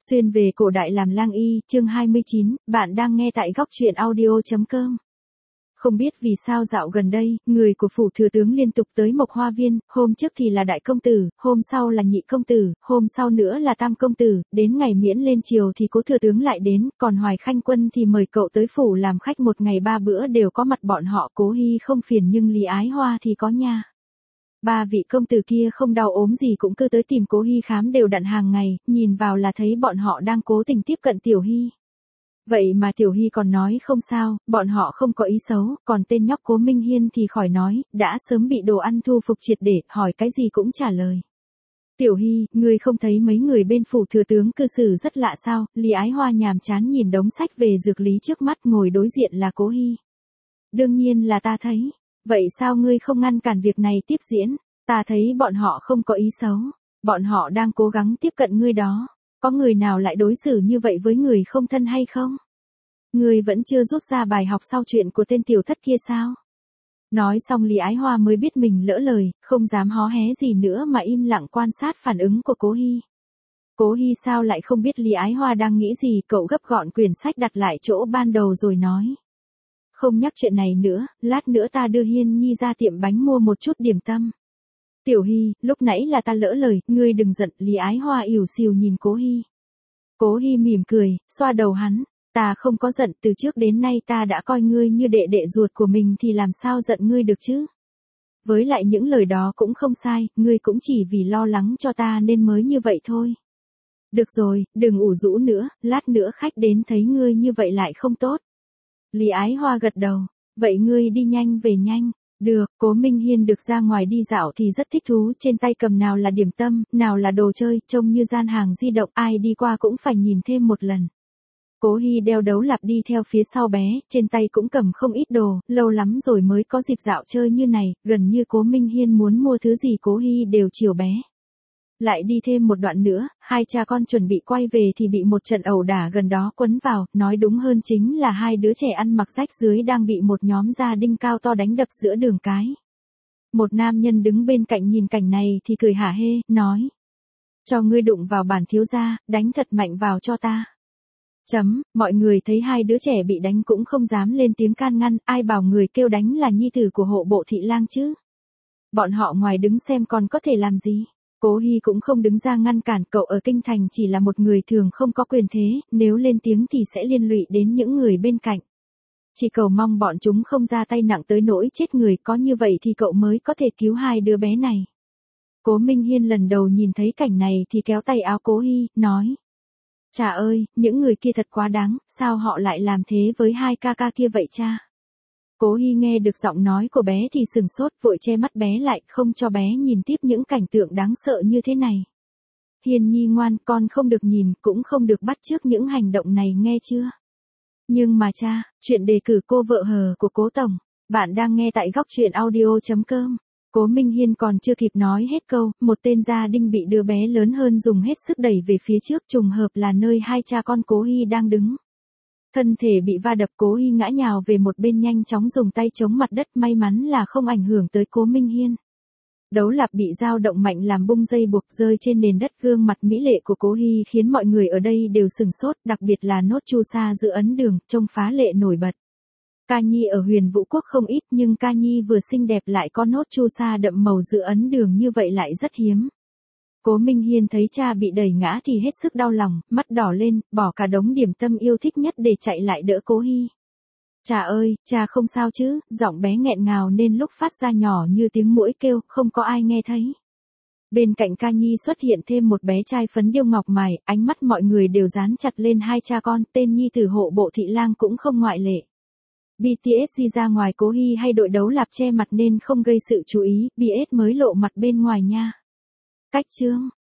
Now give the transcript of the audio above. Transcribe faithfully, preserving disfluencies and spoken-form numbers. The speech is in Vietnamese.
Xuyên về cổ đại làm lang y, chương hai mươi chín, bạn đang nghe tại góc truyện audio.com. Không biết vì sao dạo gần đây, người của phủ thừa tướng liên tục tới Mộc Hoa Viên, hôm trước thì là đại công tử, hôm sau là nhị công tử, hôm sau nữa là tam công tử, đến ngày miễn lên triều thì cố thừa tướng lại đến, còn Hoài Khanh Quân thì mời cậu tới phủ làm khách một ngày ba bữa đều có mặt bọn họ. Cố Hi không phiền nhưng Lý Ái Hoa thì có nha. Ba vị công tử kia không đau ốm gì cũng cứ tới tìm Cố Hi khám đều đặn hàng ngày, nhìn vào là thấy bọn họ đang cố tình tiếp cận Tiểu Hi. Vậy mà Tiểu Hi còn nói không sao, bọn họ không có ý xấu, còn tên nhóc Cố Minh Hiên thì khỏi nói, đã sớm bị đồ ăn thu phục triệt để, hỏi cái gì cũng trả lời. Tiểu Hi, ngươi không thấy mấy người bên phủ thừa tướng cư xử rất lạ sao? Lý Ái Hoa nhàm chán nhìn đống sách về dược lý trước mắt, ngồi đối diện là Cố Hi. Đương nhiên là ta thấy. Vậy sao ngươi không ngăn cản việc này tiếp diễn? Ta thấy bọn họ không có ý xấu. Bọn họ đang cố gắng tiếp cận ngươi đó. Có người nào lại đối xử như vậy với người không thân hay không? Ngươi vẫn chưa rút ra bài học sau chuyện của tên tiểu thất kia sao? Nói xong Lý Ái Hoa mới biết mình lỡ lời, không dám hó hé gì nữa mà im lặng quan sát phản ứng của Cố Hi. Cố Hi sao lại không biết Lý Ái Hoa đang nghĩ gì, cậu gấp gọn quyển sách đặt lại chỗ ban đầu rồi nói. Không nhắc chuyện này nữa, lát nữa ta đưa Hiên Nhi ra tiệm bánh mua một chút điểm tâm. Tiểu Hi, lúc nãy là ta lỡ lời, ngươi đừng giận. Lý Ái Hoa ỉu xìu nhìn Cố Hi. Cố Hi mỉm cười, xoa đầu hắn, ta không có giận, từ trước đến nay ta đã coi ngươi như đệ đệ ruột của mình thì làm sao giận ngươi được chứ. Với lại những lời đó cũng không sai, ngươi cũng chỉ vì lo lắng cho ta nên mới như vậy thôi. Được rồi, đừng ủ rũ nữa, lát nữa khách đến thấy ngươi như vậy lại không tốt. Lý Ái Hoa gật đầu, vậy ngươi đi nhanh về nhanh. Được, Cố Minh Hiên được ra ngoài đi dạo thì rất thích thú, trên tay cầm nào là điểm tâm, nào là đồ chơi, trông như gian hàng di động, ai đi qua cũng phải nhìn thêm một lần. Cố Hi đeo đấu lạp đi theo phía sau bé, trên tay cũng cầm không ít đồ, lâu lắm rồi mới có dịp dạo chơi như này, gần như Cố Minh Hiên muốn mua thứ gì Cố Hi đều chiều bé. Lại đi thêm một đoạn nữa, hai cha con chuẩn bị quay về thì bị một trận ẩu đả gần đó quấn vào, nói đúng hơn chính là hai đứa trẻ ăn mặc rách rưới đang bị một nhóm gia đinh cao to đánh đập giữa đường cái. Một nam nhân đứng bên cạnh nhìn cảnh này thì cười hả hê, nói. Cho ngươi đụng vào bản thiếu gia, đánh thật mạnh vào cho ta. Chấm, mọi người thấy hai đứa trẻ bị đánh cũng không dám lên tiếng can ngăn, ai bảo người kêu đánh là nhi tử của hộ bộ thị lang chứ. Bọn họ ngoài đứng xem còn có thể làm gì. Cố Hi cũng không đứng ra ngăn cản, cậu ở kinh thành chỉ là một người thường không có quyền thế, nếu lên tiếng thì sẽ liên lụy đến những người bên cạnh. Chỉ cầu mong bọn chúng không ra tay nặng tới nỗi chết người, có như vậy thì cậu mới có thể cứu hai đứa bé này. Cố Minh Hiên lần đầu nhìn thấy cảnh này thì kéo tay áo Cố Hi, nói. Chà ơi, những người kia thật quá đáng, sao họ lại làm thế với hai ca ca kia vậy cha? Cố Hi nghe được giọng nói của bé thì sừng sốt, vội che mắt bé lại, không cho bé nhìn tiếp những cảnh tượng đáng sợ như thế này. Hiên Nhi ngoan, con không được nhìn, cũng không được bắt chước những hành động này nghe chưa? Nhưng mà cha, chuyện đề cử cô vợ hờ của Cố Tổng, bạn đang nghe tại góc truyện audio.com. Cố Minh Hiên còn chưa kịp nói hết câu, một tên gia đinh bị đứa bé lớn hơn dùng hết sức đẩy về phía trước, trùng hợp là nơi hai cha con Cố Hi đang đứng. Thân thể bị va đập, Cố Hi ngã nhào về một bên, nhanh chóng dùng tay chống mặt đất, may mắn là không ảnh hưởng tới Cố Minh Hiên. Đấu lạp bị dao động mạnh làm bung dây buộc rơi trên nền đất, gương mặt mỹ lệ của Cố Hi khiến mọi người ở đây đều sừng sốt, đặc biệt là nốt chu sa giữa ấn đường, trông phá lệ nổi bật. Ca nhi ở Huyền Vũ Quốc không ít nhưng ca nhi vừa xinh đẹp lại có nốt chu sa đậm màu giữa ấn đường như vậy lại rất hiếm. Cố Minh Hiên thấy cha bị đẩy ngã thì hết sức đau lòng, mắt đỏ lên, bỏ cả đống điểm tâm yêu thích nhất để chạy lại đỡ Cố Hi. Cha ơi, cha không sao chứ? Giọng bé nghẹn ngào nên lúc phát ra nhỏ như tiếng muỗi kêu, không có ai nghe thấy. Bên cạnh ca nhi xuất hiện thêm một bé trai phấn điêu ngọc mài, ánh mắt mọi người đều dán chặt lên hai cha con, tên nhi tử hộ bộ thị lang cũng không ngoại lệ. bê tê ét đi ra ngoài Cố Hi hay đội đấu lạp che mặt nên không gây sự chú ý, bê ét mới lộ mặt bên ngoài nha. Cách chương